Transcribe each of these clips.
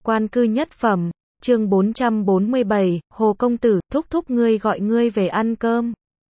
Quan cư nhất phẩm, chương 447, Hồ Công Tử, thúc thúc ngươi gọi ngươi về ăn cơm.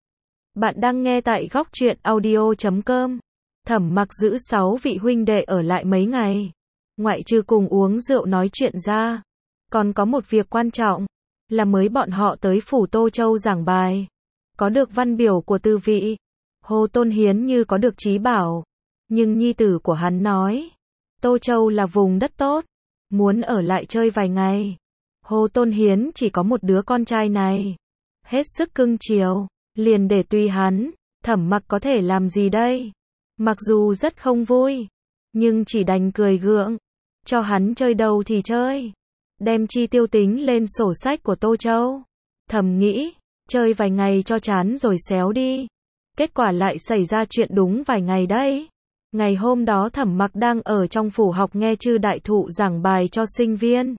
Bạn đang nghe tại góc truyện audio.com. Thẩm Mặc giữ 6 vị huynh đệ ở lại mấy ngày. Ngoại trừ cùng uống rượu nói chuyện ra. Còn có một việc quan trọng, là mới bọn họ tới phủ Tô Châu giảng bài. Có được văn biểu của tư vị. Hồ Tôn Hiến như có được trí bảo. Nhưng nhi tử của hắn nói, Tô Châu là vùng đất tốt. Muốn ở lại chơi vài ngày. Hồ Tôn Hiến chỉ có một đứa con trai này. Hết sức cưng chiều. Liền để tùy hắn. Thẩm Mặc có thể làm gì đây? Mặc dù rất không vui. Nhưng chỉ đành cười gượng. Cho hắn chơi đâu thì chơi. Đem chi tiêu tính lên sổ sách của Tô Châu. Thầm nghĩ, chơi vài ngày cho chán rồi xéo đi. Kết quả lại xảy ra chuyện đúng vài ngày đấy. Ngày hôm đó Thẩm Mặc đang ở trong phủ học nghe Chư Đại Thụ giảng bài cho sinh viên.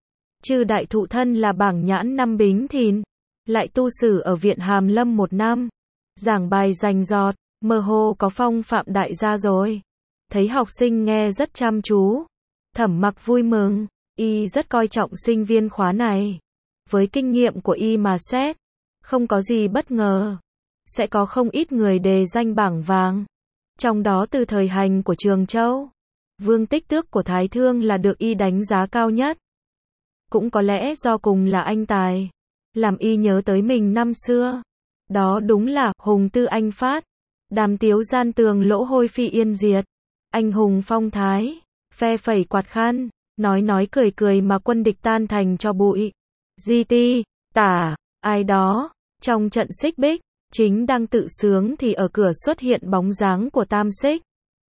Chư Đại Thụ thân là bảng nhãn năm Bính Thìn, lại tu sử ở viện Hàm Lâm 1 năm. Giảng bài rành rọt, mơ hồ có phong phạm đại gia rồi. Thấy học sinh nghe rất chăm chú. Thẩm Mặc vui mừng, y rất coi trọng sinh viên khóa này. Với kinh nghiệm của y mà xét, không có gì bất ngờ. Sẽ có không ít người đề danh bảng vàng. Trong đó từ thời hành của Trường Châu, Vương Tích Tước của Thái Thương là được y đánh giá cao nhất. Cũng có lẽ do cùng là anh tài, làm y nhớ tới mình năm xưa. Đó đúng là hùng tư anh phát, đàm tiếu gian tường lỗ hôi phi yên diệt, anh hùng phong thái, phe phẩy quạt khăn, nói cười cười mà quân địch tan thành cho bụi. Di ti, tả, ai đó, trong trận xích bích, chính đang tự sướng thì ở cửa xuất hiện bóng dáng của Tam Xích.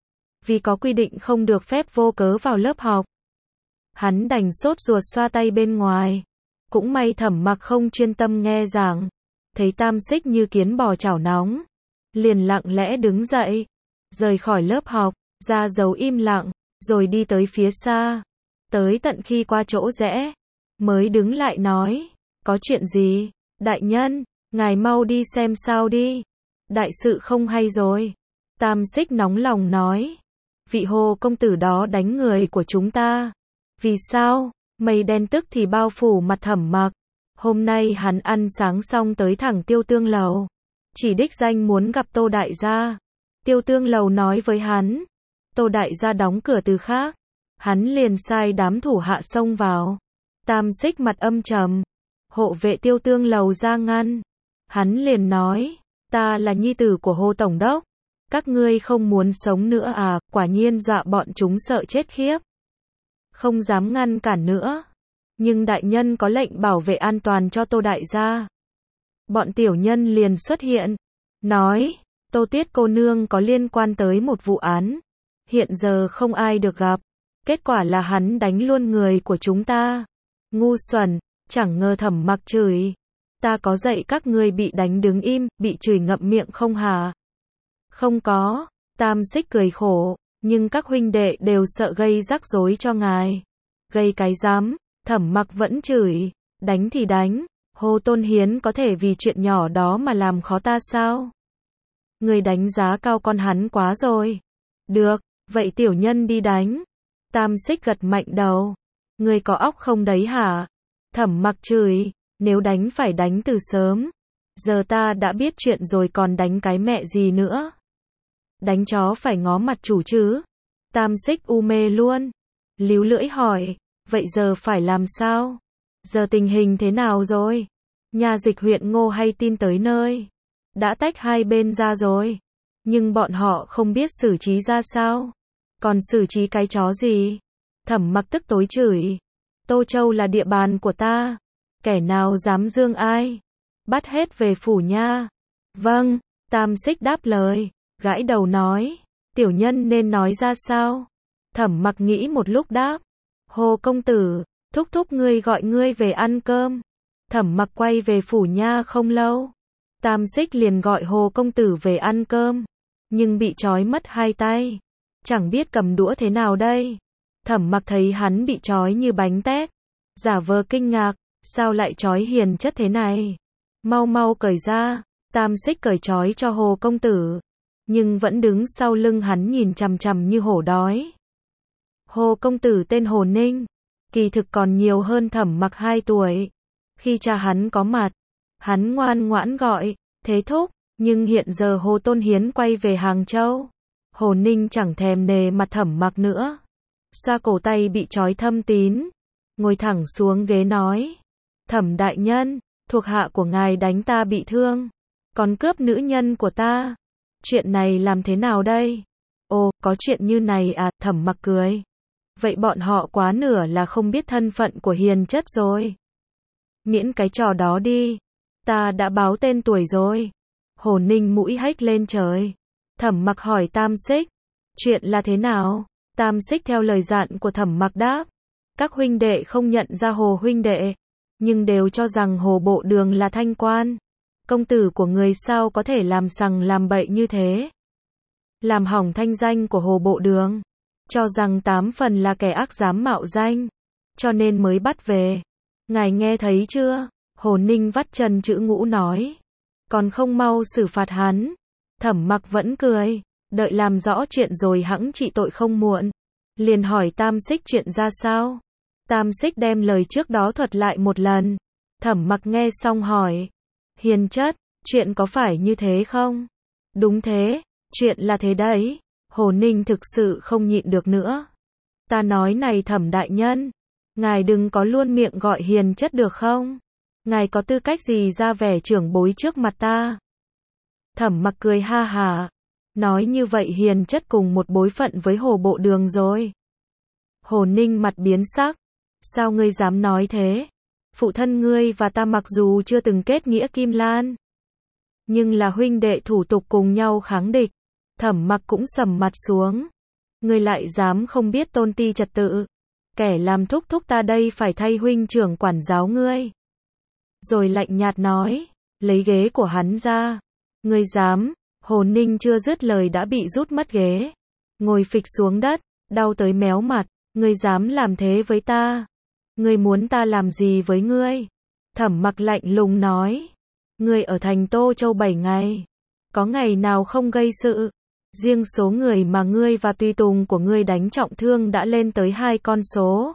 Vì có quy định không được phép vô cớ vào lớp học. Hắn đành sốt ruột xoa tay bên ngoài. Cũng may Thẩm Mặc không chuyên tâm nghe giảng. Thấy Tam Xích như kiến bò chảo nóng. Liền lặng lẽ đứng dậy. Rời khỏi lớp học, ra dấu im lặng, rồi đi tới phía xa. Tới tận khi qua chỗ rẽ, mới đứng lại nói, có chuyện gì, đại nhân? Ngài mau đi xem sao đi. Đại sự không hay rồi. Tam Xích nóng lòng nói. Vị Hồ công tử đó đánh người của chúng ta. Vì sao? Mây đen tức thì bao phủ mặt Thẩm Mặc. Hôm nay hắn ăn sáng xong tới thẳng Tiêu Tương Lầu. Chỉ đích danh muốn gặp Tô Đại gia. Tiêu Tương Lầu nói với hắn. Tô Đại gia đóng cửa từ khác. Hắn liền sai đám thủ hạ xông vào. Tam Xích mặt âm trầm. Hộ vệ Tiêu Tương Lầu ra ngăn. Hắn liền nói, ta là nhi tử của Hồ Tổng đốc. Các ngươi không muốn sống nữa à? Quả nhiên dọa bọn chúng sợ chết khiếp. Không dám ngăn cản nữa. Nhưng đại nhân có lệnh bảo vệ an toàn cho Tô Đại gia. Bọn tiểu nhân liền xuất hiện. Nói, Tô Tuyết cô nương có liên quan tới một vụ án. Hiện giờ không ai được gặp. Kết quả là hắn đánh luôn người của chúng ta. Ngu xuẩn, chẳng ngờ Thẩm Mặc chửi. Ta có dạy các ngươi bị đánh đứng im, bị chửi ngậm miệng không hả? Không có, Tam Xích cười khổ, nhưng các huynh đệ đều sợ gây rắc rối cho ngài. Gây cái rắm, Thẩm Mặc vẫn chửi, đánh thì đánh, Hồ Tôn Hiến có thể vì chuyện nhỏ đó mà làm khó ta sao? Người đánh giá cao con hắn quá rồi. Được, vậy tiểu nhân đi đánh. Tam Xích gật mạnh đầu. Người có óc không đấy hả? Thẩm Mặc chửi. Nếu đánh phải đánh từ sớm. Giờ ta đã biết chuyện rồi còn đánh cái mẹ gì nữa. Đánh chó phải ngó mặt chủ chứ. Tam Xích u mê luôn. Líu lưỡi hỏi. Vậy giờ phải làm sao? Giờ tình hình thế nào rồi? Nhà dịch huyện Ngô hay tin tới nơi. Đã tách hai bên ra rồi. Nhưng bọn họ không biết xử trí ra sao. Còn xử trí cái chó gì? Thẩm Mặc tức tối chửi. Tô Châu là địa bàn của ta. Kẻ nào dám dương ai? Bắt hết về phủ nha. Vâng, Tam Xích đáp lời, gãi đầu nói, tiểu nhân nên nói ra sao? Thẩm Mặc nghĩ một lúc đáp, Hồ công tử, thúc thúc ngươi gọi ngươi về ăn cơm. Thẩm Mặc quay về phủ nha không lâu. Tam Xích liền gọi Hồ công tử về ăn cơm, nhưng bị trói mất hai tay. Chẳng biết cầm đũa thế nào đây. Thẩm Mặc thấy hắn bị trói như bánh tét, giả vờ kinh ngạc. Sao lại trói hiền chất thế này? Mau mau cởi ra. Tam Xích cởi trói cho Hồ công tử. Nhưng vẫn đứng sau lưng hắn nhìn chằm chằm như hổ đói. Hồ công tử tên Hồ Ninh. Kỳ thực còn nhiều hơn Thẩm Mặc 2 tuổi. Khi cha hắn có mặt, hắn ngoan ngoãn gọi, thế thúc, nhưng hiện giờ Hồ Tôn Hiến quay về Hàng Châu. Hồ Ninh chẳng thèm nề mặt Thẩm Mặc nữa. Xoa cổ tay bị trói thâm tín, ngồi thẳng xuống ghế nói. Thẩm đại nhân, thuộc hạ của ngài đánh ta bị thương, còn cướp nữ nhân của ta. Chuyện này làm thế nào đây? Ồ, có chuyện như này à, Thẩm Mặc cười. Vậy bọn họ quá nửa là không biết thân phận của Hiền Chất rồi. Miễn cái trò đó đi, ta đã báo tên tuổi rồi. Hồ Ninh mũi hếch lên trời. Thẩm Mặc hỏi Tam Xích, chuyện là thế nào? Tam Xích theo lời dặn của Thẩm Mặc đáp, các huynh đệ không nhận ra Hồ huynh đệ, nhưng đều cho rằng Hồ Bộ Đường là thanh quan. Công tử của người sao có thể làm sằng làm bậy như thế? Làm hỏng thanh danh của Hồ Bộ Đường, cho rằng 8 phần là kẻ ác dám mạo danh, cho nên mới bắt về. Ngài nghe thấy chưa? Hồ Ninh vắt chân chữ ngũ nói. Còn không mau xử phạt hắn. Thẩm Mặc vẫn cười, đợi làm rõ chuyện rồi hẵng trị tội không muộn. Liền hỏi Tam Xích chuyện ra sao. Tam Xích đem lời trước đó thuật lại một lần. Thẩm Mặc nghe xong hỏi, Hiền Chất, chuyện có phải như thế không? Đúng thế, chuyện là thế đấy. Hồ Ninh thực sự không nhịn được nữa. Ta nói này Thẩm đại nhân, ngài đừng có luôn miệng gọi Hiền Chất được không? Ngài có tư cách gì ra vẻ trưởng bối trước mặt ta? Thẩm Mặc cười ha hả, nói như vậy Hiền Chất cùng một bối phận với Hồ Bộ Đường rồi. Hồ Ninh mặt biến sắc, sao ngươi dám nói thế? Phụ thân ngươi và ta mặc dù chưa từng kết nghĩa kim lan, nhưng là huynh đệ thủ tục cùng nhau kháng địch. Thẩm Mặc cũng sầm mặt xuống. Ngươi lại dám không biết tôn ti trật tự? Kẻ làm thúc thúc ta đây phải thay huynh trưởng quản giáo ngươi. Rồi lạnh nhạt nói, lấy ghế của hắn ra. Ngươi dám? Hồ Ninh chưa dứt lời đã bị rút mất ghế. Ngồi phịch xuống đất, đau tới méo mặt. Ngươi dám làm thế với ta? Ngươi muốn ta làm gì với ngươi? Thẩm Mặc lạnh lùng nói. Ngươi ở thành Tô Châu 7 ngày. Có ngày nào không gây sự? Riêng số người mà ngươi và tùy tùng của ngươi đánh trọng thương đã lên tới 2 con số.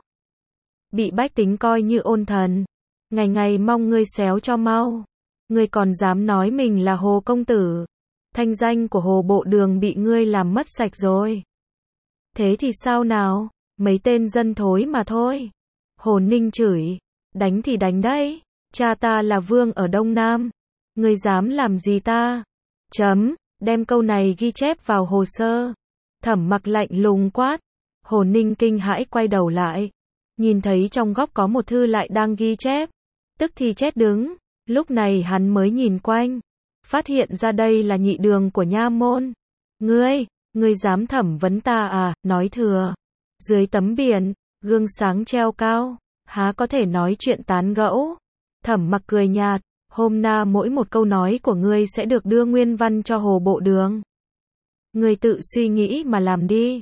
Bị bách tính coi như ôn thần. Ngày ngày mong ngươi xéo cho mau. Ngươi còn dám nói mình là Hồ công tử. Thanh danh của Hồ Bộ Đường bị ngươi làm mất sạch rồi. Thế thì sao nào? Mấy tên dân thối mà thôi. Hồ Ninh chửi. Đánh thì đánh đấy. Cha ta là vương ở Đông Nam. Ngươi dám làm gì ta? Chấm. Đem câu này ghi chép vào hồ sơ. Thẩm Mặc lạnh lùng quát. Hồ Ninh kinh hãi quay đầu lại. Nhìn thấy trong góc có một thư lại đang ghi chép. Tức thì chết đứng. Lúc này hắn mới nhìn quanh. Phát hiện ra đây là nhị đường của nha môn. Ngươi dám thẩm vấn ta à? Nói thừa. Dưới tấm biển, gương sáng treo cao. Há có thể nói chuyện tán gẫu. Thẩm Mặc cười nhạt. Hôm na mỗi một câu nói của ngươi sẽ được đưa nguyên văn cho Hồ Bộ Đường. Ngươi tự suy nghĩ mà làm đi.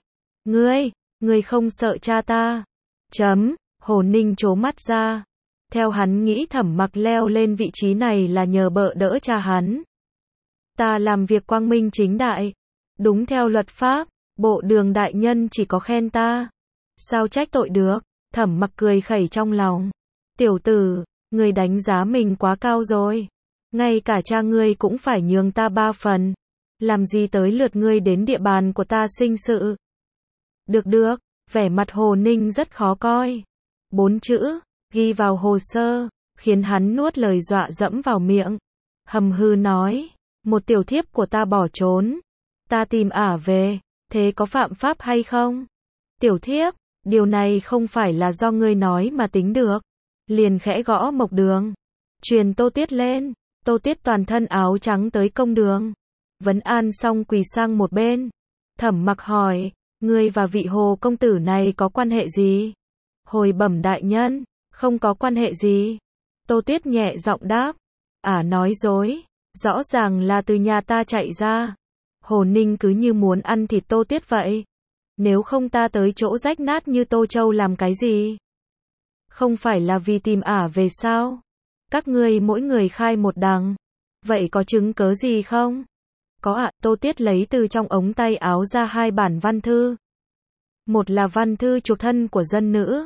Ngươi không sợ cha ta? Chấm. Hồ Ninh trố mắt ra. Theo hắn nghĩ Thẩm Mặc leo lên vị trí này là nhờ bợ đỡ cha hắn. Ta làm việc quang minh chính đại. Đúng theo luật pháp. Bộ Đường đại nhân chỉ có khen ta. Sao trách tội được? Thẩm Mặc cười khẩy trong lòng. Tiểu tử, ngươi đánh giá mình quá cao rồi. Ngay cả cha ngươi cũng phải nhường ta 3 phần. Làm gì tới lượt ngươi đến địa bàn của ta sinh sự? Được, vẻ mặt Hồ Ninh rất khó coi. 4 chữ, ghi vào hồ sơ, khiến hắn nuốt lời dọa dẫm vào miệng. Hầm hư nói, một tiểu thiếp của ta bỏ trốn. Ta tìm ả về, thế có phạm pháp hay không? Tiểu thiếp, điều này không phải là do ngươi nói mà tính được. Liền khẽ gõ Mộc Đường. Truyền Tô Tuyết lên. Tô Tuyết toàn thân áo trắng tới công đường. Vấn an xong quỳ sang một bên. Thẩm Mặc hỏi, ngươi và vị Hồ công tử này có quan hệ gì? Hồi bẩm đại nhân, không có quan hệ gì. Tô Tuyết nhẹ giọng đáp. Nói dối, rõ ràng là từ nhà ta chạy ra. Hồ Ninh cứ như muốn ăn thịt Tô Tuyết vậy. Nếu không ta tới chỗ rách nát như Tô Châu làm cái gì? Không phải là vì tìm ả về sao? Các ngươi mỗi người khai một đằng. Vậy có chứng cớ gì không? Có ạ. Tô Tuyết lấy từ trong ống tay áo ra 2 bản văn thư. Một là văn thư chuộc thân của dân nữ.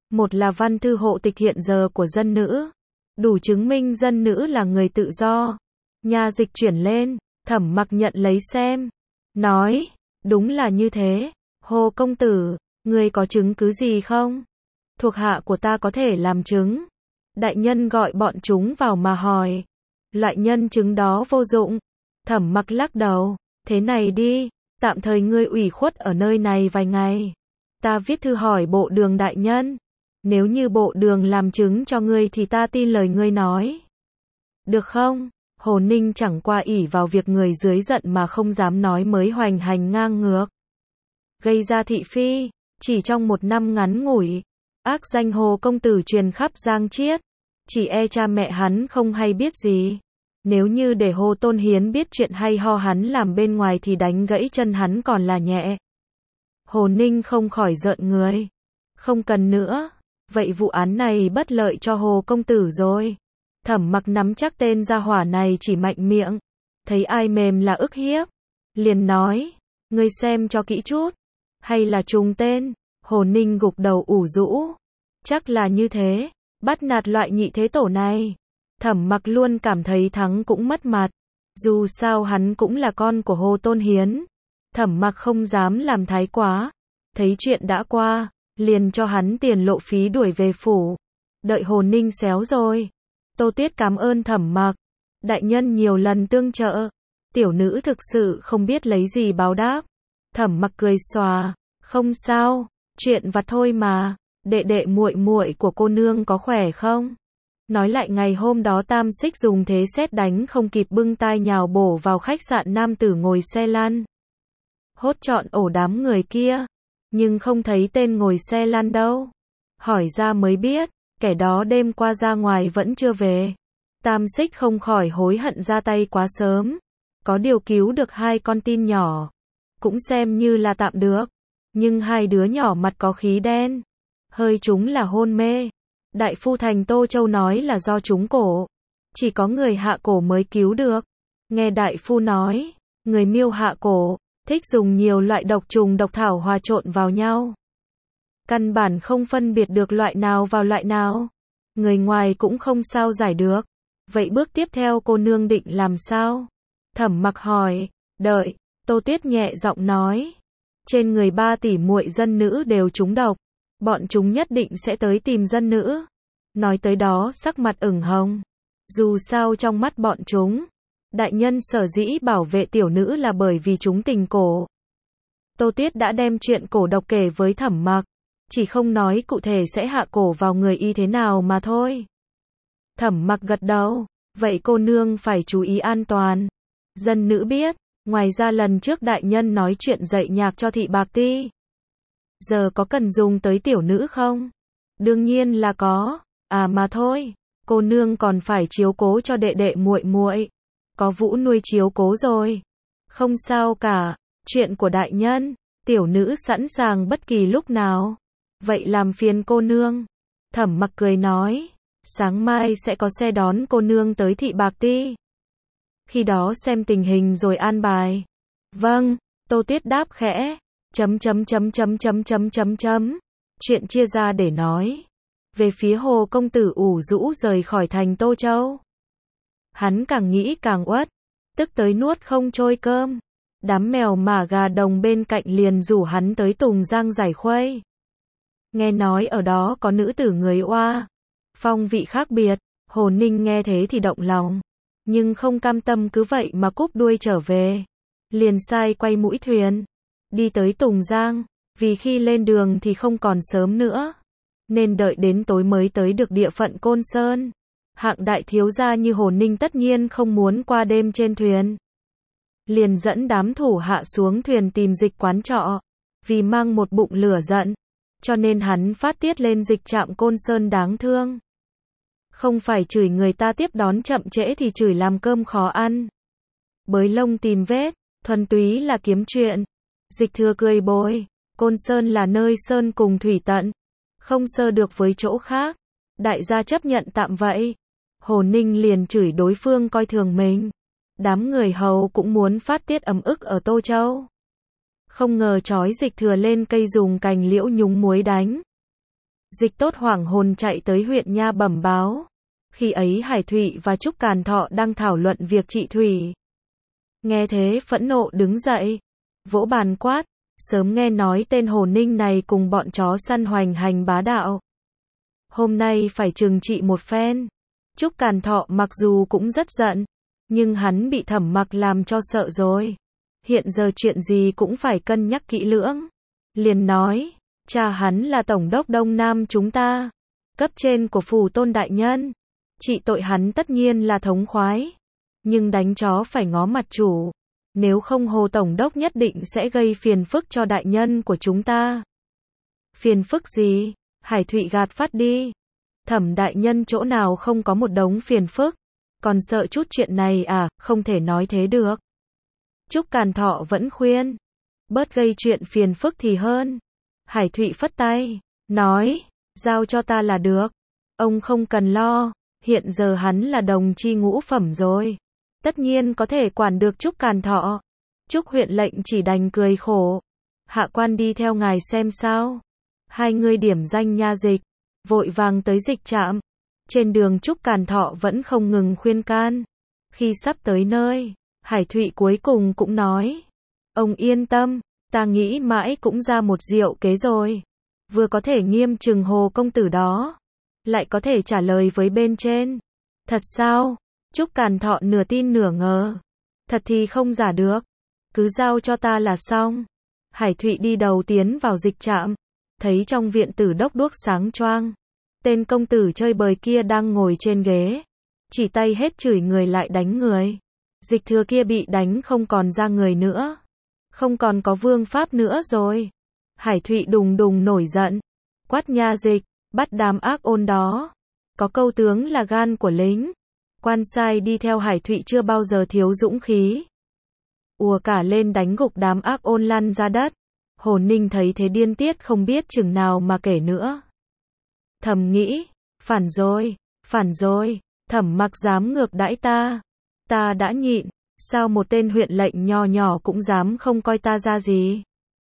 Một là văn thư hộ tịch hiện giờ của dân nữ, đủ chứng minh dân nữ là người tự do. Nha dịch chuyển lên, Thẩm Mặc nhận lấy xem, nói, đúng là như thế. Hồ công tử, ngươi có chứng cứ gì không? Thuộc hạ của ta có thể làm chứng. Đại nhân gọi bọn chúng vào mà hỏi. Loại nhân chứng đó vô dụng. Thẩm Mặc lắc đầu, thế này đi, tạm thời ngươi ủy khuất ở nơi này vài ngày. Ta viết thư hỏi bộ đường đại nhân. Nếu như bộ đường làm chứng cho ngươi thì ta tin lời ngươi nói. Được không? Hồ Ninh chẳng qua ỷ vào việc người dưới giận mà không dám nói mới hoành hành ngang ngược. Gây ra thị phi, chỉ trong 1 năm ngắn ngủi. Ác danh Hồ công tử truyền khắp Giang Chiết. Chỉ e cha mẹ hắn không hay biết gì. Nếu như để Hồ Tôn Hiến biết chuyện hay ho hắn làm bên ngoài thì đánh gãy chân hắn còn là nhẹ. Hồ Ninh không khỏi rợn người. Không cần nữa. Vậy vụ án này bất lợi cho Hồ công tử rồi. Thẩm Mặc nắm chắc tên gia hỏa này chỉ mạnh miệng. Thấy ai mềm là ức hiếp. Liền nói, ngươi xem cho kỹ chút. Hay là trùng tên? Hồ Ninh gục đầu ủ rũ. Chắc là như thế. Bắt nạt loại nhị thế tổ này. Thẩm Mặc luôn cảm thấy thắng cũng mất mặt. Dù sao hắn cũng là con của Hồ Tôn Hiến. Thẩm Mặc không dám làm thái quá. Thấy chuyện đã qua, liền cho hắn tiền lộ phí đuổi về phủ. Đợi Hồ Ninh xéo rồi. Tô Tuyết cảm ơn Thẩm Mặc. Đại nhân nhiều lần tương trợ. Tiểu nữ thực sự không biết lấy gì báo đáp. Thẩm Mặc cười xòa. Không sao, chuyện vặt thôi mà. Đệ đệ muội muội của cô nương có khỏe không? Nói lại ngày hôm đó Tam Xích dùng thế sét đánh không kịp bưng tai nhào bổ vào khách sạn nam tử ngồi xe lăn. Hốt trọn ổ đám người kia. Nhưng không thấy tên ngồi xe lăn đâu. Hỏi ra mới biết, kẻ đó đêm qua ra ngoài vẫn chưa về. Tam Xích không khỏi hối hận ra tay quá sớm. Có điều cứu được 2 con tin nhỏ. Cũng xem như là tạm được. Nhưng 2 đứa nhỏ mặt có khí đen. Hơi chúng là hôn mê. Đại phu thành Tô Châu nói là do trúng cổ. Chỉ có người hạ cổ mới cứu được. Nghe đại phu nói, người miêu hạ cổ, thích dùng nhiều loại độc trùng độc thảo hòa trộn vào nhau. Căn bản không phân biệt được loại nào vào loại nào. Người ngoài cũng không sao giải được. Vậy bước tiếp theo cô nương định làm sao? Thẩm Mặc hỏi. Đợi, Tô Tuyết nhẹ giọng nói. Trên người 3 tỷ muội dân nữ đều trúng độc. Bọn chúng nhất định sẽ tới tìm dân nữ. Nói tới đó sắc mặt ửng hồng. Dù sao trong mắt bọn chúng, đại nhân sở dĩ bảo vệ tiểu nữ là bởi vì chúng tình cổ. Tô Tuyết đã đem chuyện cổ độc kể với Thẩm Mặc. Chỉ không nói cụ thể sẽ hạ cổ vào người y thế nào mà thôi. Thẩm Mặc gật đầu. Vậy cô nương phải chú ý an toàn. Dân nữ biết. Ngoài ra lần trước đại nhân nói chuyện dạy nhạc cho Thị Bạc Ti. Giờ có cần dùng tới tiểu nữ không? Đương nhiên là có. À mà thôi, cô nương còn phải chiếu cố cho đệ đệ muội muội. Có Vũ nuôi chiếu cố rồi. Không sao cả, chuyện của đại nhân, tiểu nữ sẵn sàng bất kỳ lúc nào. Vậy làm phiền cô nương. Thẩm Mặc cười nói, sáng mai sẽ có xe đón cô nương tới Thị Bạc Ti. Khi đó xem tình hình rồi an bài. Vâng, Tô Tuyết đáp khẽ. Chuyện chia ra để nói. Về phía Hồ công tử ủ rũ rời khỏi thành Tô Châu. Hắn càng nghĩ càng uất, tức tới nuốt không trôi cơm. Đám mèo mả gà đồng bên cạnh liền rủ hắn tới Tùng Giang giải khuây. Nghe nói ở đó có nữ tử người Oa, phong vị khác biệt. Hồ Ninh nghe thế thì động lòng, nhưng không cam tâm cứ vậy mà cúp đuôi trở về. Liền sai quay mũi thuyền, đi tới Tùng Giang, vì khi lên đường thì không còn sớm nữa, nên đợi đến tối mới tới được địa phận Côn Sơn. Hạng đại thiếu gia như Hồ Ninh tất nhiên không muốn qua đêm trên thuyền. Liền dẫn đám thủ hạ xuống thuyền tìm Dịch quán trọ. Vì mang một bụng lửa giận, cho nên hắn phát tiết lên Dịch trạm Côn Sơn đáng thương. Không phải chửi người ta tiếp đón chậm trễ thì chửi làm cơm khó ăn. Bới lông tìm vết, thuần túy là kiếm chuyện. Dịch thừa cười bồi, Côn Sơn là nơi sơn cùng thủy tận, không sơ được với chỗ khác. Đại gia chấp nhận tạm vậy. Hồ Ninh liền chửi đối phương coi thường mình. Đám người hầu cũng muốn phát tiết ấm ức ở Tô Châu. Không ngờ trói Dịch thừa lên cây dùng cành liễu nhúng muối đánh. Dịch Tốt hoảng hồn chạy tới huyện nha bẩm báo. Khi ấy Hải Thụy và Trúc Càn Thọ đang thảo luận việc trị thủy. Nghe thế phẫn nộ đứng dậy, vỗ bàn quát, sớm nghe nói tên Hồ Ninh này cùng bọn chó săn hoành hành bá đạo. Hôm nay phải trừng trị một phen. Trúc Càn Thọ mặc dù cũng rất giận, nhưng hắn bị Thẩm Mặc làm cho sợ rồi. Hiện giờ chuyện gì cũng phải cân nhắc kỹ lưỡng. Liền nói, cha hắn là tổng đốc Đông Nam chúng ta, cấp trên của phủ Tôn đại nhân. Trị tội hắn tất nhiên là thống khoái, nhưng đánh chó phải ngó mặt chủ. Nếu không Hồ tổng đốc nhất định sẽ gây phiền phức cho đại nhân của chúng ta. Phiền phức gì? Hải Thụy gạt phát đi. Thẩm đại nhân chỗ nào không có một đống phiền phức, còn sợ chút chuyện này à, không thể nói thế được. Trúc Càn Thọ vẫn khuyên, bớt gây chuyện phiền phức thì hơn. Hải Thụy phất tay, nói, giao cho ta là được. Ông không cần lo, hiện giờ hắn là đồng chi ngũ phẩm rồi. Tất nhiên có thể quản được Trúc Càn Thọ. Trúc huyện lệnh chỉ đành cười khổ. Hạ quan đi theo ngài xem sao. Hai người điểm danh nha dịch, vội vàng tới dịch trạm. Trên đường Trúc Càn Thọ vẫn không ngừng khuyên can. Khi sắp tới nơi, Hải Thụy cuối cùng cũng nói, ông yên tâm, ta nghĩ mãi cũng ra một diệu kế rồi. Vừa có thể nghiêm trừng Hồ công tử đó, lại có thể trả lời với bên trên. Thật sao? Trúc Càn Thọ nửa tin nửa ngờ. Thật thì không giả được. Cứ giao cho ta là xong. Hải Thụy đi đầu tiến vào dịch trạm. Thấy trong viện tử đốc đuốc sáng choang. Tên công tử chơi bời kia đang ngồi trên ghế. Chỉ tay hết chửi người lại đánh người. Dịch thừa kia bị đánh không còn ra người nữa. Không còn có vương pháp nữa rồi. Hải Thụy đùng đùng nổi giận. Quát nha dịch, bắt đám ác ôn đó. Có câu tướng là gan của lính. Quan sai đi theo Hải Thụy chưa bao giờ thiếu dũng khí. Ùa cả lên đánh gục đám ác ôn lăn ra đất. Hồ Ninh thấy thế điên tiết không biết chừng nào mà kể nữa. Thầm nghĩ, phản rồi, Thẩm Mặc dám ngược đãi ta. Ta đã nhịn, sao một tên huyện lệnh nho nhỏ cũng dám không coi ta ra gì.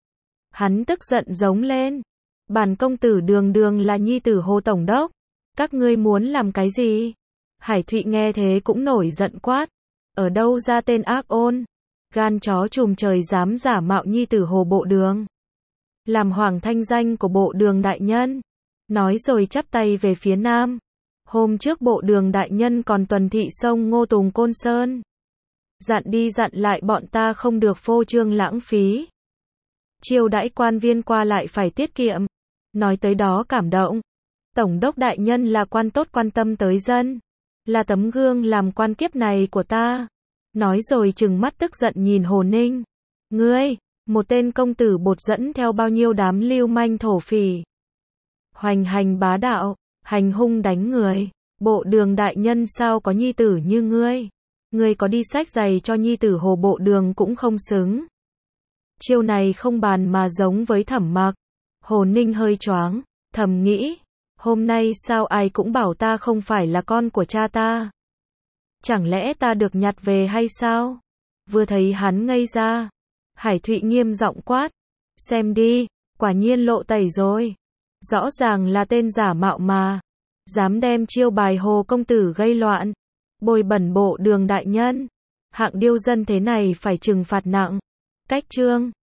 Hắn tức giận giống lên. Bản công tử đường đường là nhi tử Hồ tổng đốc. Các ngươi muốn làm cái gì? Hải Thụy nghe thế cũng nổi giận quát. Ở đâu ra tên ác ôn? Gan chó trùm trời dám giả mạo nhi tử Hồ bộ đường. Làm hoảng thanh danh của bộ đường đại nhân. Nói rồi chắp tay về phía nam. Hôm trước bộ đường đại nhân còn tuần thị sông Ngô Tùng Côn Sơn. Dặn đi dặn lại bọn ta không được phô trương lãng phí. Chiêu đãi quan viên qua lại phải tiết kiệm. Nói tới đó cảm động. Tổng đốc đại nhân là quan tốt quan tâm tới dân. Là tấm gương làm quan kiếp này của ta. Nói rồi trừng mắt tức giận nhìn Hồ Ninh. Ngươi, một tên công tử bột dẫn theo bao nhiêu đám lưu manh thổ phỉ. Hoành hành bá đạo, hành hung đánh người. Bộ đường đại nhân sao có nhi tử như ngươi. Ngươi có đi xách giày cho nhi tử Hồ bộ đường cũng không xứng. Chiêu này không bàn mà giống với Thẩm Mặc. Hồ Ninh hơi choáng, thầm nghĩ. Hôm nay sao ai cũng bảo ta không phải là con của cha ta. Chẳng lẽ ta được nhặt về hay sao? Vừa thấy hắn ngây ra. Hải Thụy nghiêm giọng quát. Xem đi, quả nhiên lộ tẩy rồi. Rõ ràng là tên giả mạo mà. Dám đem chiêu bài Hồ công tử gây loạn. Bôi bẩn bộ đường đại nhân. Hạng điêu dân thế này phải trừng phạt nặng. Cách chương